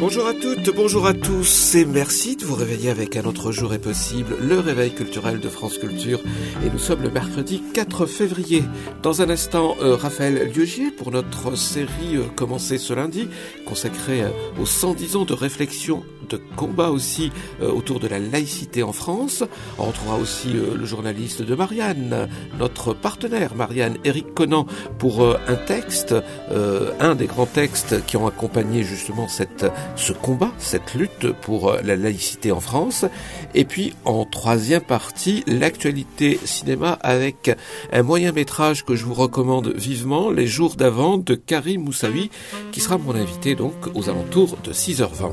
Bonjour à toutes, bonjour à tous et merci de vous réveiller avec Un autre jour est possible, le réveil culturel de France Culture. Et nous sommes le mercredi 4 février. Dans un instant, Raphaël Liogier pour notre série commencée ce lundi, consacrée aux 110 ans de réflexion, de combat aussi autour de la laïcité en France. On retrouvera aussi le journaliste de Marianne, notre partenaire Marianne, Éric Conan, pour un texte, un des grands textes qui ont accompagné justement ce combat, cette lutte pour la laïcité en France. Et puis en troisième partie, l'actualité cinéma avec un moyen métrage que je vous recommande vivement, Les jours d'avant de Karim Moussaoui, qui sera mon invité donc aux alentours de 6h20.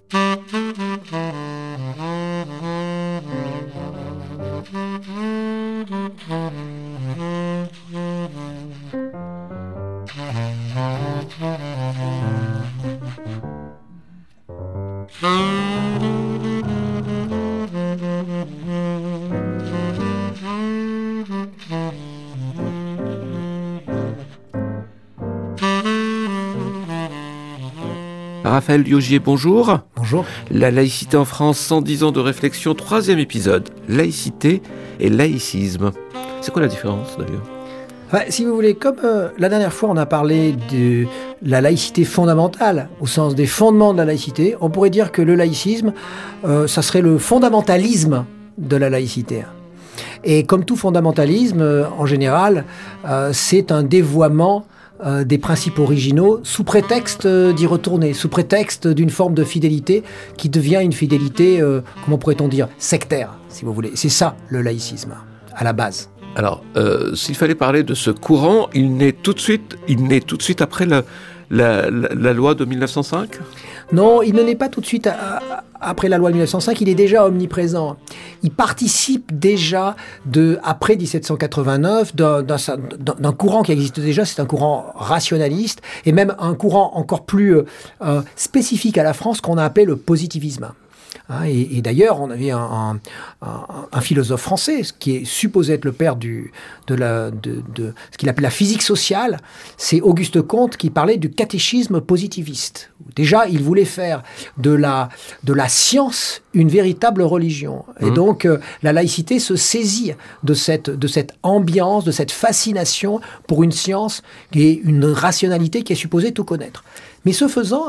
Raphaël Liogier, bonjour. Bonjour. La laïcité en France, 110 ans de réflexion, 3e épisode. Laïcité et laïcisme. C'est quoi la différence d'ailleurs ? Si vous voulez, comme la dernière fois on a parlé de la laïcité fondamentale, au sens des fondements de la laïcité, on pourrait dire que le laïcisme, ça serait le fondamentalisme de la laïcité. Et comme tout fondamentalisme, en général, c'est un dévoiement des principes originaux sous prétexte d'y retourner, sous prétexte d'une forme de fidélité qui devient une fidélité, comment pourrait-on dire, sectaire, si vous voulez. C'est ça le laïcisme, à la base. Alors, s'il fallait parler de ce courant, il naît tout de suite après la loi de 1905 ? Non, il ne naît pas tout de suite après la loi de 1905, il est déjà omniprésent. Il participe déjà, après 1789, d'un courant qui existe déjà, c'est un courant rationaliste, et même un courant encore plus spécifique à la France qu'on a appelé le positivisme. Et d'ailleurs, on avait un philosophe français, qui est supposé être le père de ce qu'il appelle la physique sociale, c'est Auguste Comte qui parlait du catéchisme positiviste. Déjà, il voulait faire de la science une véritable religion. Et donc, la laïcité se saisit de cette ambiance, de cette fascination pour une science et une rationalité qui est supposée tout connaître. Mais ce faisant,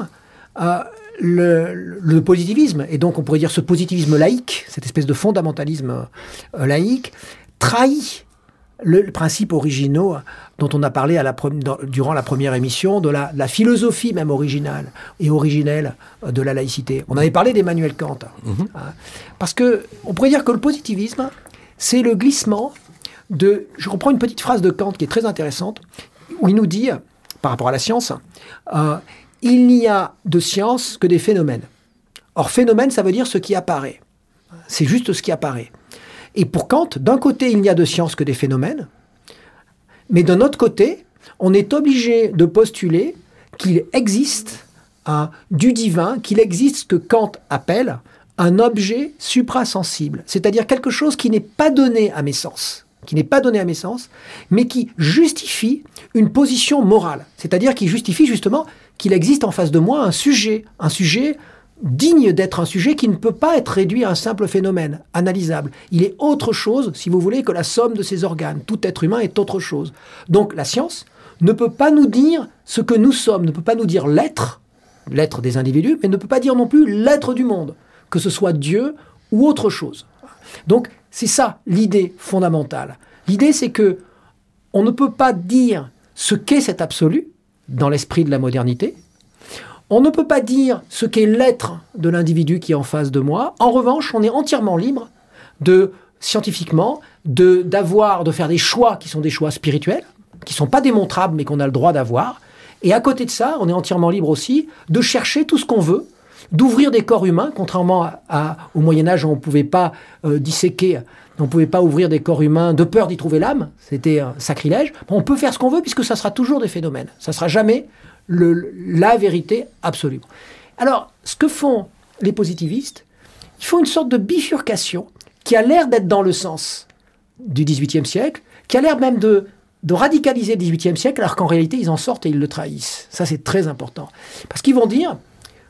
le positivisme, et donc on pourrait dire ce positivisme laïque, cette espèce de fondamentalisme laïque, trahit le principe originaux dont on a parlé durant la première émission, de la philosophie même originale et originelle de la laïcité. On avait parlé d'Emmanuel Kant. Parce qu'on pourrait dire que le positivisme, c'est le glissement je reprends une petite phrase de Kant qui est très intéressante, où il nous dit, par rapport à la science, il n'y a de science que des phénomènes. Or, phénomène, ça veut dire ce qui apparaît. C'est juste ce qui apparaît. Et pour Kant, d'un côté, il n'y a de science que des phénomènes, mais d'un autre côté, on est obligé de postuler qu'il existe du divin, qu'il existe ce que Kant appelle un objet suprasensible, c'est-à-dire quelque chose qui n'est pas donné à mes sens, mais qui justifie une position morale, c'est-à-dire qui justifie justement qu'il existe en face de moi un sujet digne d'être un sujet qui ne peut pas être réduit à un simple phénomène analysable. Il est autre chose, si vous voulez, que la somme de ses organes. Tout être humain est autre chose. Donc la science ne peut pas nous dire ce que nous sommes, ne peut pas nous dire l'être des individus, mais ne peut pas dire non plus l'être du monde, que ce soit Dieu ou autre chose. Donc c'est ça l'idée fondamentale. L'idée, c'est que on ne peut pas dire ce qu'est cet absolu dans l'esprit de la modernité. On ne peut pas dire ce qu'est l'être de l'individu qui est en face de moi. En revanche, on est entièrement libre scientifiquement, de faire des choix qui sont des choix spirituels, qui ne sont pas démontrables, mais qu'on a le droit d'avoir. Et à côté de ça, on est entièrement libre aussi de chercher tout ce qu'on veut, d'ouvrir des corps humains, contrairement au Moyen-Âge où on ne pouvait pas disséquer, on ne pouvait pas ouvrir des corps humains de peur d'y trouver l'âme, c'était un sacrilège. On peut faire ce qu'on veut puisque ça sera toujours des phénomènes. Ça ne sera jamais la vérité absolue. Alors, ce que font les positivistes, ils font une sorte de bifurcation qui a l'air d'être dans le sens du XVIIIe siècle, qui a l'air même de radicaliser le XVIIIe siècle, alors qu'en réalité, ils en sortent et ils le trahissent. Ça, c'est très important. Parce qu'ils vont dire,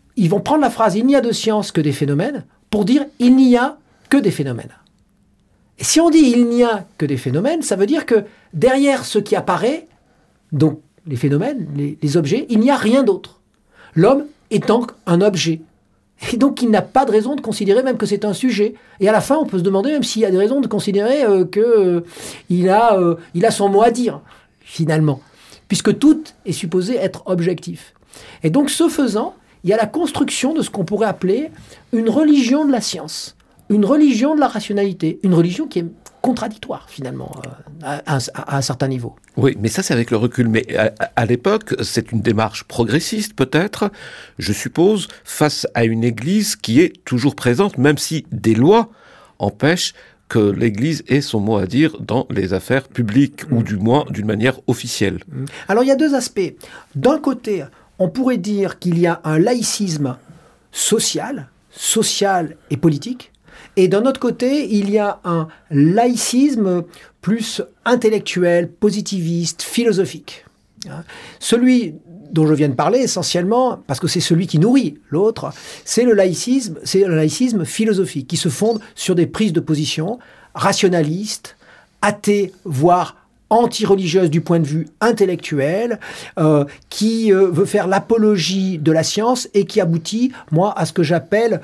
ils vont prendre la phrase « il n'y a de science que des phénomènes » pour dire « il n'y a que des phénomènes ». Et si on dit « il n'y a que des phénomènes », ça veut dire que derrière ce qui apparaît, donc les phénomènes, les objets, il n'y a rien d'autre. L'homme étant un objet. Et donc, il n'a pas de raison de considérer même que c'est un sujet. Et à la fin, on peut se demander même s'il y a des raisons de considérer qu'il a son mot à dire, finalement. Puisque tout est supposé être objectif. Et donc, ce faisant, il y a la construction de ce qu'on pourrait appeler une religion de la science, une religion de la rationalité, une religion qui est contradictoire, finalement, à un certain niveau. Oui, mais ça, c'est avec le recul. Mais à l'époque, c'est une démarche progressiste, peut-être, je suppose, face à une Église qui est toujours présente, même si des lois empêchent que l'Église ait son mot à dire dans les affaires publiques, ou du moins d'une manière officielle. Alors, il y a deux aspects. D'un côté, on pourrait dire qu'il y a un laïcisme social et politique. Et d'un autre côté, il y a un laïcisme plus intellectuel, positiviste, philosophique. Celui dont je viens de parler essentiellement, parce que c'est celui qui nourrit l'autre, c'est le laïcisme philosophique, qui se fonde sur des prises de position rationalistes, athées, voire anti-religieuse du point de vue intellectuel, qui veut faire l'apologie de la science et qui aboutit, moi, à ce que j'appelle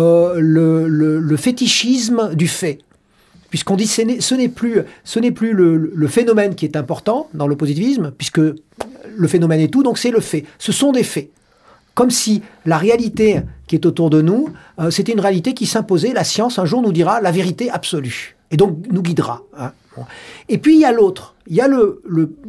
le fétichisme du fait. Puisqu'on dit que ce n'est plus le phénomène qui est important dans le positivisme, puisque le phénomène est tout, donc c'est le fait. Ce sont des faits. Comme si la réalité qui est autour de nous, c'était une réalité qui s'imposait. La science, un jour, nous dira la vérité absolue. Et donc, nous guidera. Hein. Bon. Et puis, il y a l'autre. Il y a le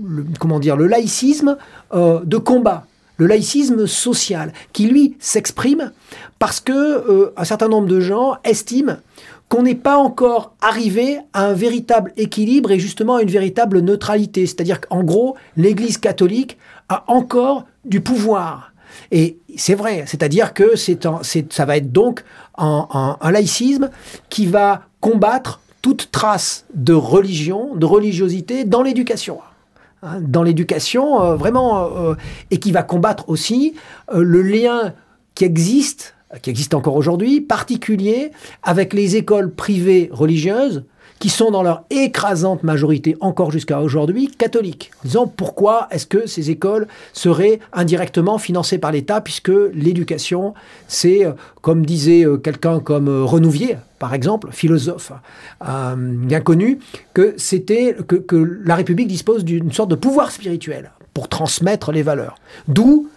laïcisme de combat. Le laïcisme social, qui, lui, s'exprime parce que un certain nombre de gens estiment qu'on n'est pas encore arrivé à un véritable équilibre et justement à une véritable neutralité. C'est-à-dire qu'en gros, l'Église catholique a encore du pouvoir. Et c'est vrai, c'est-à-dire que ça va être donc un laïcisme qui va combattre toute trace de religion, de religiosité dans l'éducation. Dans l'éducation, vraiment, et qui va combattre aussi le lien qui existe encore aujourd'hui, particulier avec les écoles privées religieuses, qui sont dans leur écrasante majorité, encore jusqu'à aujourd'hui, catholiques. En disant pourquoi est-ce que ces écoles seraient indirectement financées par l'État, puisque l'éducation, c'est, comme disait quelqu'un comme Renouvier, par exemple, philosophe bien connu, que la République dispose d'une sorte de pouvoir spirituel pour transmettre les valeurs. D'où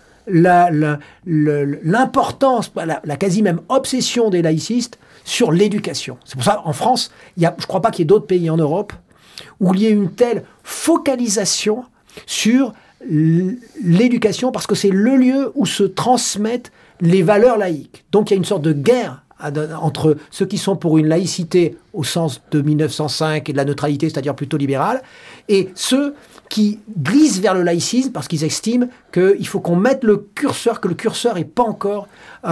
l'importance, la quasi même obsession des laïcistes sur l'éducation. C'est pour ça, en France, je ne crois pas qu'il y ait d'autres pays en Europe où il y ait une telle focalisation sur l'éducation, parce que c'est le lieu où se transmettent les valeurs laïques. Donc il y a une sorte de guerre entre ceux qui sont pour une laïcité au sens de 1905 et de la neutralité, c'est-à-dire plutôt libérale, et ceux qui glissent vers le laïcisme parce qu'ils estiment qu'il faut qu'on mette le curseur, que le curseur n'est pas encore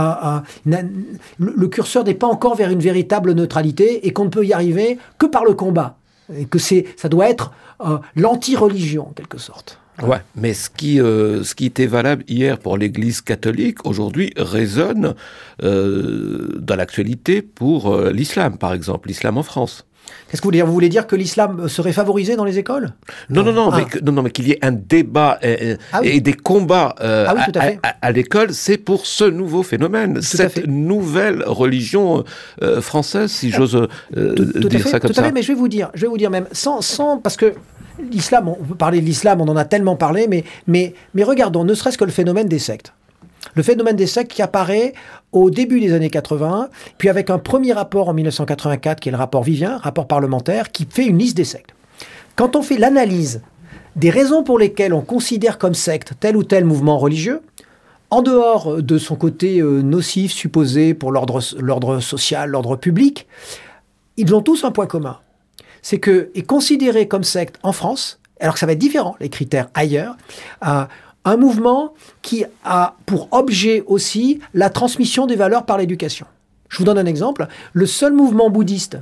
le curseur n'est pas encore vers une véritable neutralité et qu'on ne peut y arriver que par le combat, et que ça doit être l'anti-religion en quelque sorte. Ouais, mais ce qui était valable hier pour l'Église catholique, aujourd'hui résonne dans l'actualité pour l'islam, par exemple, l'islam en France. Qu'est-ce que vous voulez dire ? Vous voulez dire que l'islam serait favorisé dans les écoles ? Non, mais qu'il y ait un débat et des combats à l'école, c'est pour ce nouveau phénomène, cette nouvelle religion française, si j'ose dire ça comme ça. Tout à fait, mais je vais vous dire même, sans parce que l'islam, on peut parler de l'islam, on en a tellement parlé, mais regardons, ne serait-ce que le phénomène des sectes. Le phénomène des sectes qui apparaît au début des années 80, puis avec un premier rapport en 1984, qui est le rapport Vivien, rapport parlementaire, qui fait une liste des sectes. Quand on fait l'analyse des raisons pour lesquelles on considère comme secte tel ou tel mouvement religieux, en dehors de son côté nocif, supposé pour l'ordre social, l'ordre public, ils ont tous un point commun. C'est que est considéré comme secte en France, alors que ça va être différent, les critères ailleurs, un mouvement qui a pour objet aussi la transmission des valeurs par l'éducation. Je vous donne un exemple. Le seul mouvement bouddhiste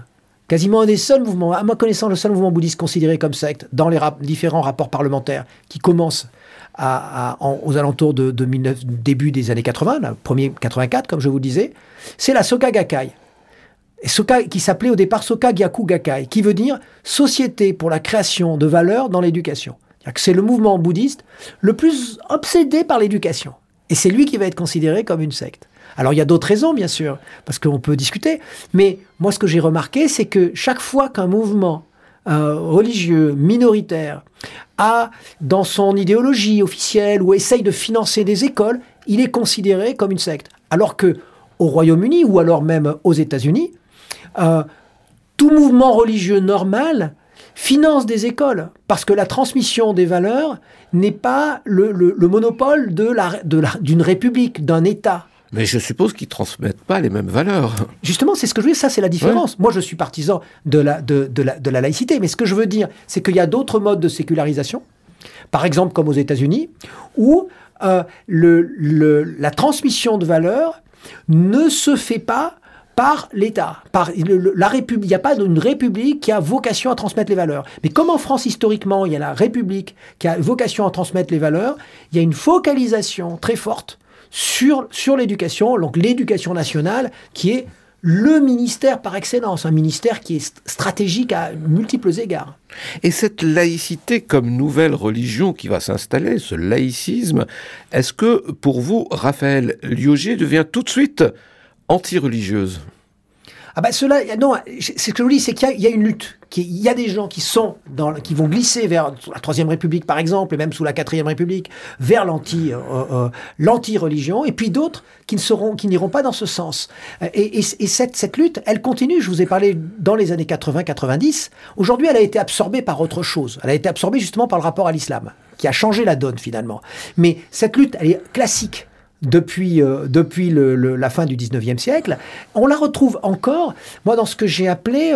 quasiment un des seuls mouvements, à ma connaissance, le seul mouvement bouddhiste considéré comme secte dans les différents rapports parlementaires qui commencent aux alentours de début des années 80, le premier 84, comme je vous le disais, c'est la Soka Gakkai. Soka, qui s'appelait au départ Soka Gyaku Gakkai, qui veut dire Société pour la création de valeurs dans l'éducation. C'est le mouvement bouddhiste le plus obsédé par l'éducation. Et c'est lui qui va être considéré comme une secte. Alors il y a d'autres raisons, bien sûr, parce qu'on peut discuter, mais moi ce que j'ai remarqué, c'est que chaque fois qu'un mouvement religieux minoritaire a dans son idéologie officielle ou essaye de financer des écoles, il est considéré comme une secte. Alors que au Royaume-Uni ou alors même aux États-Unis, tout mouvement religieux normal finance des écoles parce que la transmission des valeurs n'est pas le monopole d'une république, d'un État. Mais je suppose qu'ils ne transmettent pas les mêmes valeurs. Justement, c'est ce que je veux dire, ça c'est la différence. Ouais. Moi je suis partisan de la laïcité, mais ce que je veux dire, c'est qu'il y a d'autres modes de sécularisation, par exemple comme aux États-Unis, où la transmission de valeurs ne se fait pas par l'État, la République. Il n'y a pas une République qui a vocation à transmettre les valeurs. Mais comme en France, historiquement, il y a la République qui a vocation à transmettre les valeurs, il y a une focalisation très forte sur l'éducation, donc l'éducation nationale, qui est le ministère par excellence, un ministère qui est stratégique à multiples égards. Et cette laïcité comme nouvelle religion qui va s'installer, ce laïcisme, est-ce que pour vous, Raphaël Liogier devient tout de suite anti-religieuse? Ah ben non, c'est ce que je vous dis, c'est qu'il y a une lutte. Il y a des gens qui vont glisser vers la Troisième République, par exemple, et même sous la Quatrième République, vers l'anti-religion, et puis d'autres qui n'iront pas dans ce sens. Et cette lutte, elle continue. Je vous ai parlé dans les années 80-90. Aujourd'hui, elle a été absorbée par autre chose. Elle a été absorbée justement par le rapport à l'islam, qui a changé la donne finalement. Mais cette lutte, elle est classique. Depuis la fin du 19e siècle, on la retrouve encore, moi, dans ce que j'ai appelé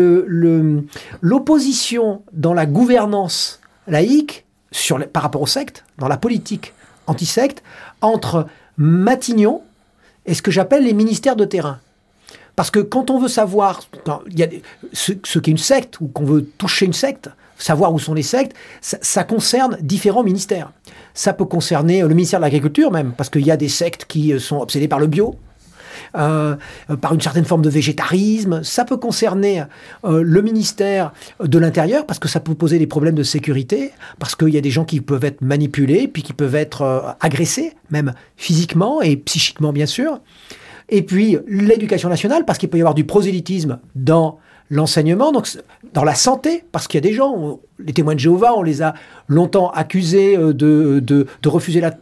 l'opposition dans la gouvernance laïque par rapport aux sectes, dans la politique anti-secte, entre Matignon et ce que j'appelle les ministères de terrain. Parce que quand on veut savoir ce qu'est une secte, ou qu'on veut toucher une secte, savoir où sont les sectes, ça concerne différents ministères. Ça peut concerner le ministère de l'Agriculture même, parce qu'il y a des sectes qui sont obsédées par le bio, par une certaine forme de végétarisme. Ça peut concerner le ministère de l'Intérieur, parce que ça peut poser des problèmes de sécurité, parce qu'il y a des gens qui peuvent être manipulés, puis qui peuvent être agressés, même physiquement et psychiquement bien sûr. Et puis l'éducation nationale, parce qu'il peut y avoir du prosélytisme dans l'enseignement, donc dans la santé, parce qu'il y a des gens, les témoins de Jéhovah, on les a longtemps accusés de refuser la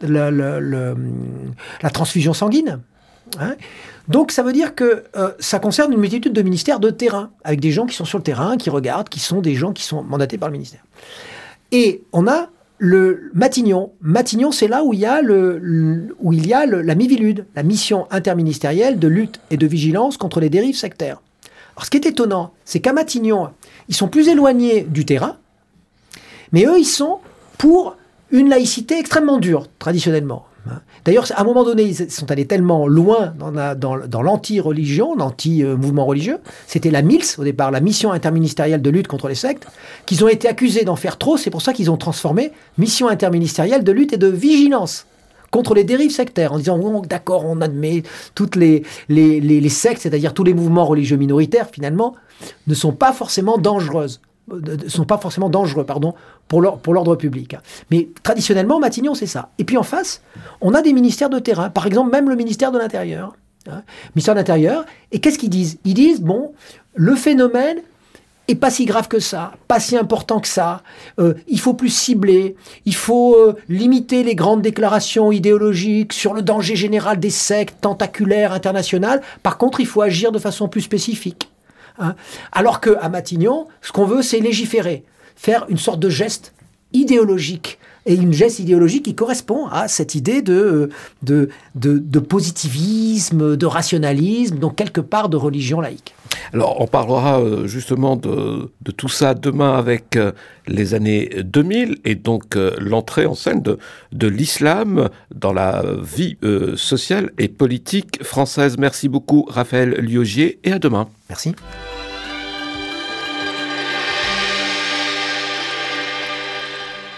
transfusion sanguine. Hein. Donc ça veut dire que ça concerne une multitude de ministères de terrain, avec des gens qui sont sur le terrain, qui regardent, qui sont des gens qui sont mandatés par le ministère. Et on a le Matignon. Matignon, c'est là où il y a la Mivilude, la mission interministérielle de lutte et de vigilance contre les dérives sectaires. Alors, ce qui est étonnant, c'est qu'à Matignon, ils sont plus éloignés du terrain, mais eux, ils sont pour une laïcité extrêmement dure, traditionnellement. D'ailleurs, à un moment donné, ils sont allés tellement loin dans l'anti-religion, l'anti-mouvement religieux, c'était la MILS, au départ, la mission interministérielle de lutte contre les sectes, qu'ils ont été accusés d'en faire trop, c'est pour ça qu'ils ont transformé mission interministérielle de lutte et de vigilance contre les dérives sectaires, en disant oh, d'accord, on admet toutes les sectes, c'est-à-dire tous les mouvements religieux minoritaires, finalement, ne sont pas forcément dangereux, pour l'ordre public. Mais traditionnellement, Matignon, c'est ça. Et puis en face, on a des ministères de terrain, par exemple même le ministère de l'Intérieur. Ministère de l'Intérieur, et qu'est-ce qu'ils disent? Ils disent, bon, le phénomène est pas si grave que ça, pas si important que ça. Il faut plus cibler, il faut limiter les grandes déclarations idéologiques sur le danger général des sectes tentaculaires internationales. Par contre, il faut agir de façon plus spécifique. Hein. Alors qu'à Matignon, ce qu'on veut, c'est légiférer, faire une sorte de geste idéologique. Et une geste idéologique qui correspond à cette idée de positivisme, de rationalisme, donc quelque part de religion laïque. Alors, on parlera justement de tout ça demain avec les années 2000 et donc l'entrée en scène de l'islam dans la vie sociale et politique française. Merci beaucoup, Raphaël Liogier, et à demain. Merci.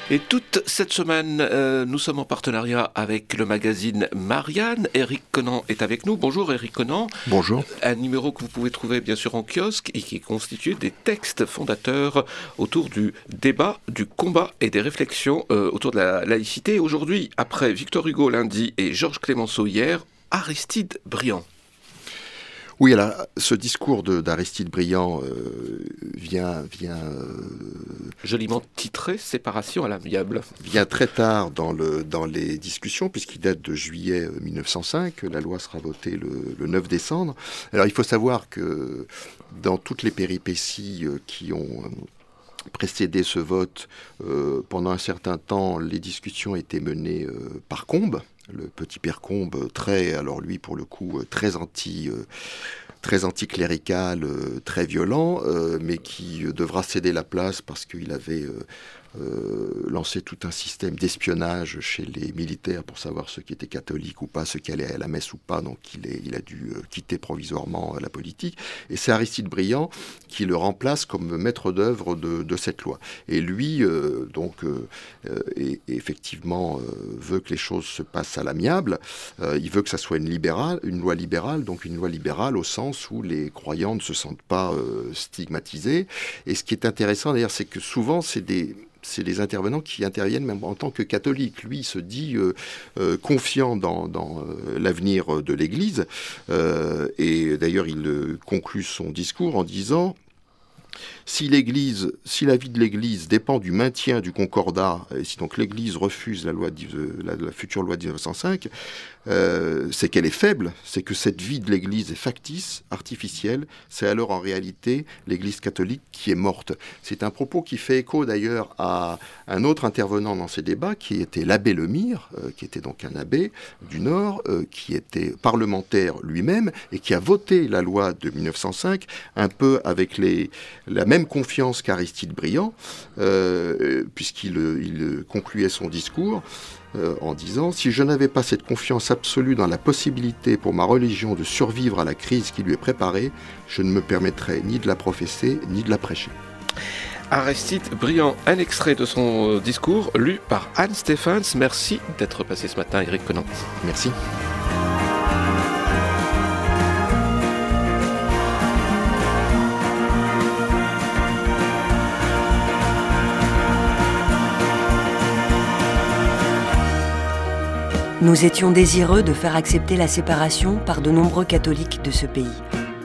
Et toute cette semaine, nous sommes en partenariat avec le magazine Marianne. Éric Conan est avec nous. Bonjour Éric Conan. Bonjour. Un numéro que vous pouvez trouver bien sûr en kiosque et qui est constitué des textes fondateurs autour du débat, du combat et des réflexions autour de la laïcité. Aujourd'hui, après Victor Hugo lundi et Georges Clemenceau hier, Aristide Briand. Oui, alors ce discours d'Aristide Briand vient joliment titré « Séparation à l'amiable ». Vient très tard dans les discussions, puisqu'il date de juillet 1905. La loi sera votée le 9 décembre. Alors il faut savoir que dans toutes les péripéties qui ont précédé ce vote, pendant un certain temps, les discussions étaient menées par Combes. Le petit père Combes, alors lui pour le coup très anticlérical, très violent, mais qui devra céder la place parce qu'il avait lancé tout un système d'espionnage chez les militaires pour savoir ceux qui étaient catholiques ou pas, ceux qui allaient à la messe ou pas, donc il a dû quitter provisoirement la politique. Et c'est Aristide Briand qui le remplace comme maître d'œuvre de cette loi. Et lui, effectivement, veut que les choses se passent à l'amiable. Il veut que ça soit une loi libérale, donc une loi libérale au sens où les croyants ne se sentent pas stigmatisés. Et ce qui est intéressant d'ailleurs, c'est que souvent c'est des intervenants qui interviennent même en tant que catholiques. Lui, il se dit confiant dans l'avenir de l'Église. Et d'ailleurs, il conclut son discours en disant: si la vie de l'Église dépend du maintien du concordat, et si donc l'Église refuse la future loi de 1905, c'est qu'elle est faible, c'est que cette vie de l'Église est factice, artificielle, c'est alors en réalité l'Église catholique qui est morte. C'est un propos qui fait écho d'ailleurs à un autre intervenant dans ces débats, qui était l'abbé Lemire, qui était donc un abbé du Nord, qui était parlementaire lui-même, et qui a voté la loi de 1905, un peu avec la même confiance qu'Aristide Briand, puisqu'il concluait son discours en disant: si je n'avais pas cette confiance absolue dans la possibilité pour ma religion de survivre à la crise qui lui est préparée, je ne me permettrais ni de la professer ni de la prêcher. Aristide Briand, un extrait de son discours lu par Anne Stephens. Merci d'être passé ce matin, Éric Conan. Merci. Nous étions désireux de faire accepter la séparation par de nombreux catholiques de ce pays.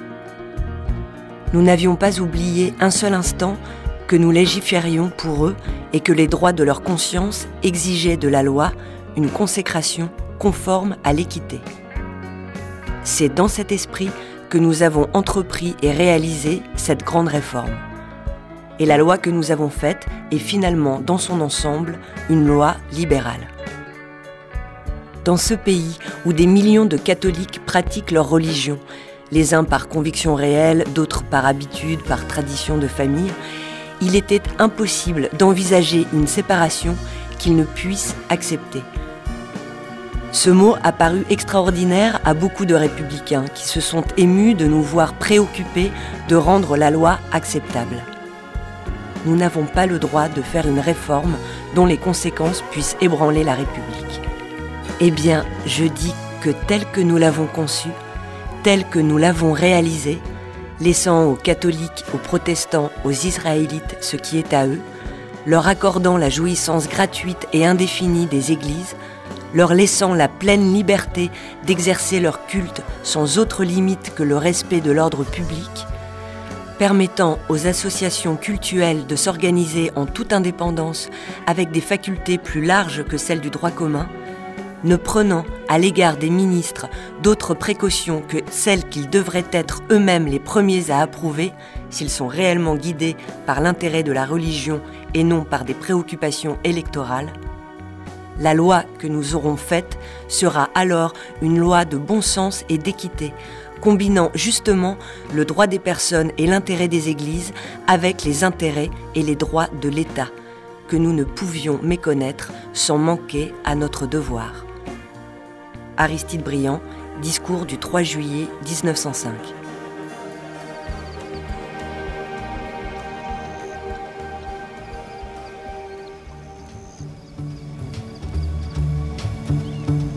Nous n'avions pas oublié un seul instant que nous légiférions pour eux et que les droits de leur conscience exigeaient de la loi une consécration conforme à l'équité. C'est dans cet esprit que nous avons entrepris et réalisé cette grande réforme. Et la loi que nous avons faite est finalement, dans son ensemble, une loi libérale. Dans ce pays où des millions de catholiques pratiquent leur religion, les uns par conviction réelle, d'autres par habitude, par tradition de famille, il était impossible d'envisager une séparation qu'ils ne puissent accepter. Ce mot a paru extraordinaire à beaucoup de républicains qui se sont émus de nous voir préoccupés de rendre la loi acceptable. Nous n'avons pas le droit de faire une réforme dont les conséquences puissent ébranler la République. Eh bien, je dis que tel que nous l'avons conçu, tel que nous l'avons réalisé, laissant aux catholiques, aux protestants, aux israélites ce qui est à eux, leur accordant la jouissance gratuite et indéfinie des églises, leur laissant la pleine liberté d'exercer leur culte sans autre limite que le respect de l'ordre public, permettant aux associations cultuelles de s'organiser en toute indépendance avec des facultés plus larges que celles du droit commun, ne prenant à l'égard des ministres d'autres précautions que celles qu'ils devraient être eux-mêmes les premiers à approuver s'ils sont réellement guidés par l'intérêt de la religion et non par des préoccupations électorales, la loi que nous aurons faite sera alors une loi de bon sens et d'équité, combinant justement le droit des personnes et l'intérêt des églises avec les intérêts et les droits de l'État, que nous ne pouvions méconnaître sans manquer à notre devoir. Aristide Briand, discours du 3 juillet 1905.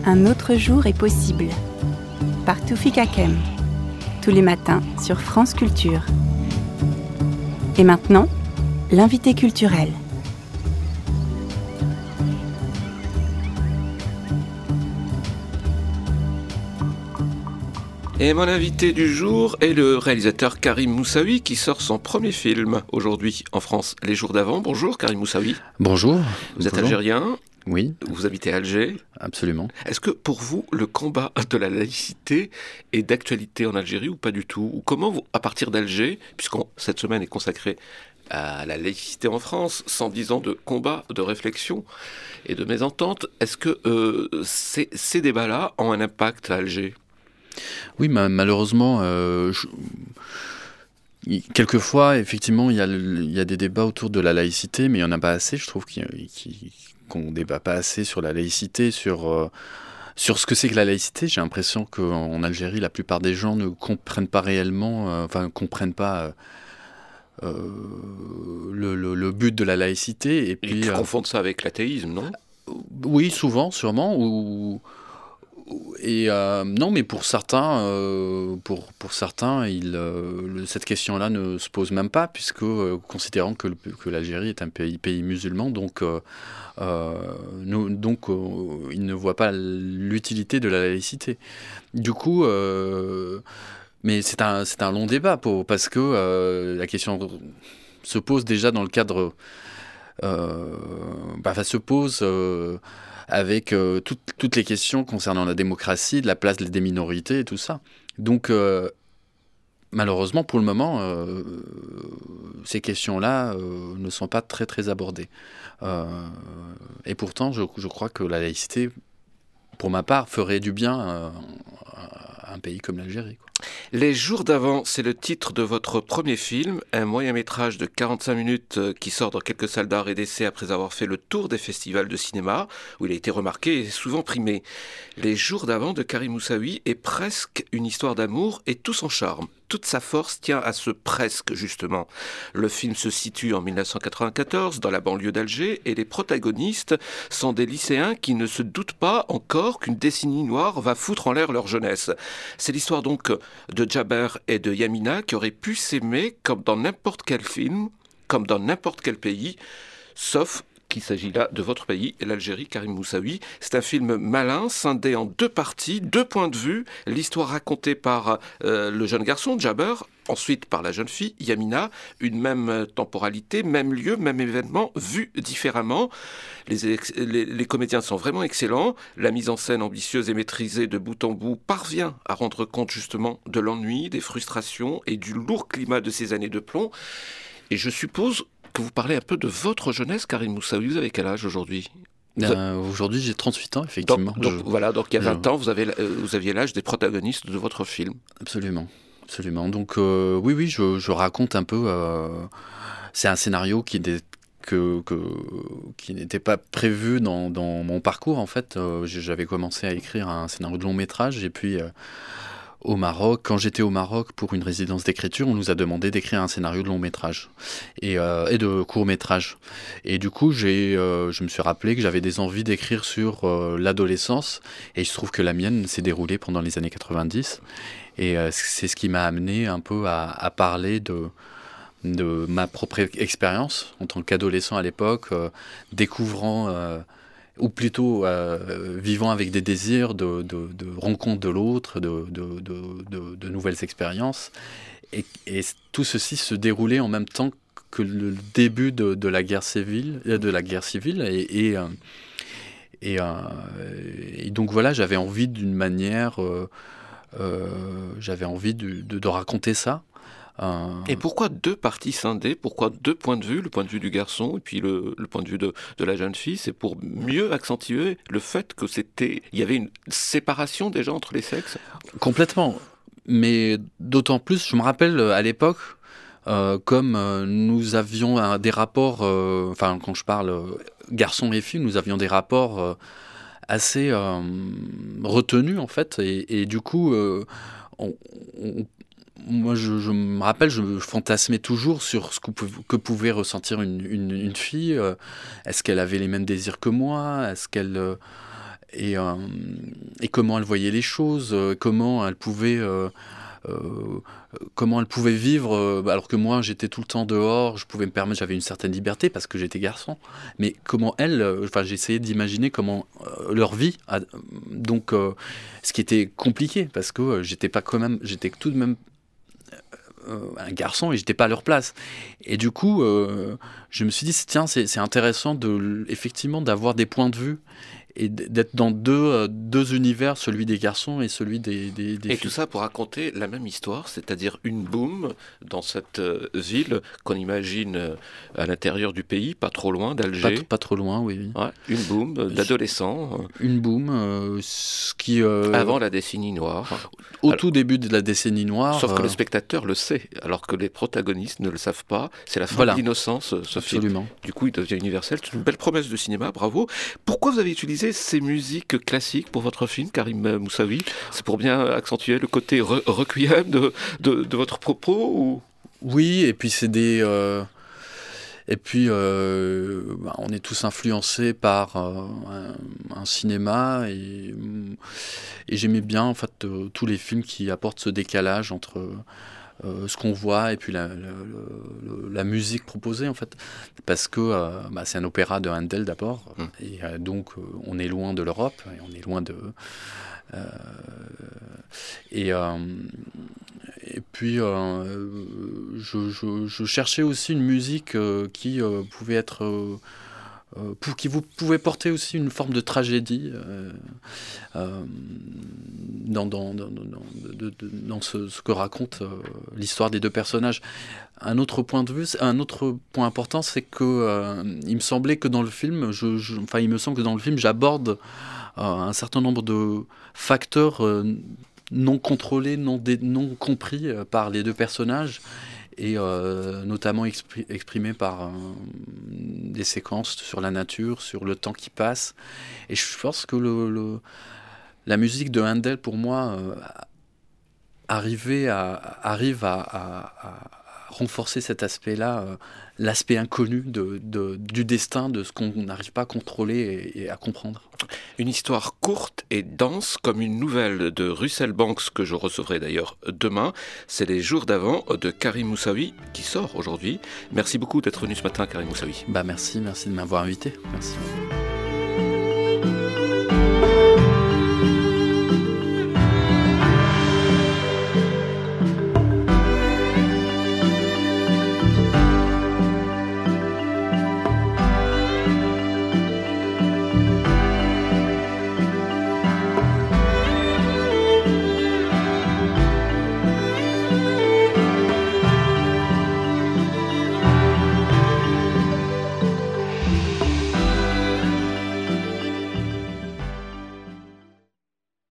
Un autre jour est possible. Par Toufik Hakem. Tous les matins sur France Culture. Et maintenant, l'invité culturel. Et mon invité du jour est le réalisateur Karim Moussaoui qui sort son premier film aujourd'hui en France, Les Jours d'avant. Bonjour Karim Moussaoui. Bonjour. Vous êtes algérien ? Oui. Vous habitez à Alger ? Absolument. Est-ce que pour vous, le combat de la laïcité est d'actualité en Algérie ou pas du tout ? Ou comment, vous, à partir d'Alger, puisque cette semaine est consacrée à la laïcité en France, 110 ans de combat, de réflexion et de mésentente, est-ce que ces débats-là ont un impact à Alger ? Oui, malheureusement, quelquefois, effectivement, il y a des débats autour de la laïcité, mais il n'y en a pas assez. Je trouve qu'on ne débat pas assez sur la laïcité, sur ce que c'est que la laïcité. J'ai l'impression qu'en Algérie, la plupart des gens ne comprennent pas réellement, comprennent pas le but de la laïcité. Et puis, ils confondent ça avec l'athéisme, non ? Oui, souvent, sûrement, non, mais pour certains, cette question-là ne se pose même pas, puisque considérant que l'Algérie est un pays musulman, donc ils ne voient pas l'utilité de la laïcité. Du coup, mais c'est un long débat parce que la question se pose déjà dans le cadre, se pose avec toutes les questions concernant la démocratie, de la place des minorités et tout ça. Donc, malheureusement, pour le moment, ces questions-là ne sont pas très, très abordées. Et pourtant, je crois que la laïcité, pour ma part, ferait du bien à un pays comme l'Algérie, quoi. Les Jours d'avant, c'est le titre de votre premier film, un moyen-métrage de 45 minutes qui sort dans quelques salles d'art et d'essai après avoir fait le tour des festivals de cinéma, où il a été remarqué et souvent primé. Les Jours d'avant de Karim Moussaoui est presque une histoire d'amour et tout son charme. Toute sa force tient à ce presque, justement. Le film se situe en 1994, dans la banlieue d'Alger, et les protagonistes sont des lycéens qui ne se doutent pas encore qu'une décennie noire va foutre en l'air leur jeunesse. C'est l'histoire donc de Djaber et de Yamina qui auraient pu s'aimer comme dans n'importe quel film, comme dans n'importe quel pays, sauf qu'il s'agit là de votre pays, l'Algérie, Karim Moussaoui. C'est un film malin, scindé en deux parties, deux points de vue. L'histoire racontée par le jeune garçon, Djaber, ensuite par la jeune fille, Yamina. Une même temporalité, même lieu, même événement, vu différemment. Les comédiens sont vraiment excellents. La mise en scène ambitieuse et maîtrisée de bout en bout parvient à rendre compte justement de l'ennui, des frustrations et du lourd climat de ces années de plomb. Et je suppose que vous parlez un peu de votre jeunesse, Karim Moussaoui. Vous avez quel âge aujourd'hui ? Aujourd'hui, j'ai 38 ans, effectivement. Donc il y a 20 ans, vous aviez l'âge des protagonistes de votre film. Absolument. Donc, oui, je raconte un peu... c'est un scénario qui n'était pas prévu dans mon parcours, en fait. J'avais commencé à écrire un scénario de long métrage, et puis... au Maroc, quand j'étais au Maroc pour une résidence d'écriture, on nous a demandé d'écrire un scénario de long métrage et de court métrage. Et du coup, je me suis rappelé que j'avais des envies d'écrire sur l'adolescence, et il se trouve que la mienne s'est déroulée pendant les années 90. Et c'est ce qui m'a amené un peu à parler de ma propre expérience en tant qu'adolescent à l'époque, découvrant... ou plutôt vivant avec des désirs de rencontre de l'autre, de nouvelles expériences. Et tout ceci se déroulait en même temps que le début de la guerre civile. Et donc voilà, j'avais envie d'une manière... j'avais envie de raconter ça. Et pourquoi deux parties scindées ? Pourquoi deux points de vue ? Le point de vue du garçon et puis le point de vue de la jeune fille. C'est pour mieux accentuer le fait que il y avait une séparation déjà entre les sexes ? Complètement. Mais d'autant plus, je me rappelle à l'époque, comme nous avions des rapports, quand je parle garçon et fille, nous avions des rapports assez retenus en fait. Et du coup, moi, je me rappelle, je fantasmais toujours sur ce que pouvait ressentir une fille. Est-ce qu'elle avait les mêmes désirs que moi ? et comment elle voyait les choses, comment elle pouvait vivre, alors que moi j'étais tout le temps dehors, je pouvais me permettre, j'avais une certaine liberté parce que j'étais garçon, mais comment j'essayais d'imaginer comment leur vie donc ce qui était compliqué parce que j'étais tout de même un garçon et j'étais pas à leur place, et du coup je me suis dit tiens, c'est intéressant effectivement d'avoir des points de vue et d'être dans deux univers, celui des garçons et celui des et filles. tout ça pour raconter la même histoire, c'est-à-dire une boum dans cette ville qu'on imagine à l'intérieur du pays, pas trop loin d'Alger. Pas trop loin, oui. Ouais, une boum d'adolescents. Une boum avant la décennie noire. Tout début de la décennie noire. Sauf que le spectateur le sait, alors que les protagonistes ne le savent pas. C'est la fin de l'innocence, ce Absolument. film. Du coup, il devient universel. C'est une belle promesse de cinéma, bravo. Pourquoi vous avez utilisé ces musiques classiques pour votre film, Karim Moussaoui? C'est pour bien accentuer le côté requiem de votre propos ou... Oui, et puis c'est des... on est tous influencés par un cinéma et j'aimais bien en fait tous les films qui apportent ce décalage entre ce qu'on voit et puis la musique proposée en fait, parce que c'est un opéra de Handel d'abord et donc on est loin de l'Europe et on est loin de et puis je cherchais aussi une musique qui pouvait être qui vous pouvait porter aussi une forme de tragédie dans ce que raconte l'histoire des deux personnages. Un autre point important, c'est que il me semblait que dans le film, il me semble que dans le film, j'aborde un certain nombre de facteurs non contrôlés, non compris par les deux personnages, et notamment exprimé par des séquences sur la nature, sur le temps qui passe. Et je pense que la musique de Handel, pour moi, arrive à renforcer cet aspect-là, l'aspect inconnu du destin, de ce qu'on n'arrive pas à contrôler et à comprendre. Une histoire courte et dense comme une nouvelle de Russell Banks que je recevrai d'ailleurs demain. C'est Les Jours d'avant de Karim Moussaoui qui sort aujourd'hui. Merci beaucoup d'être venu ce matin, Karim Moussaoui. Merci de m'avoir invité. Merci.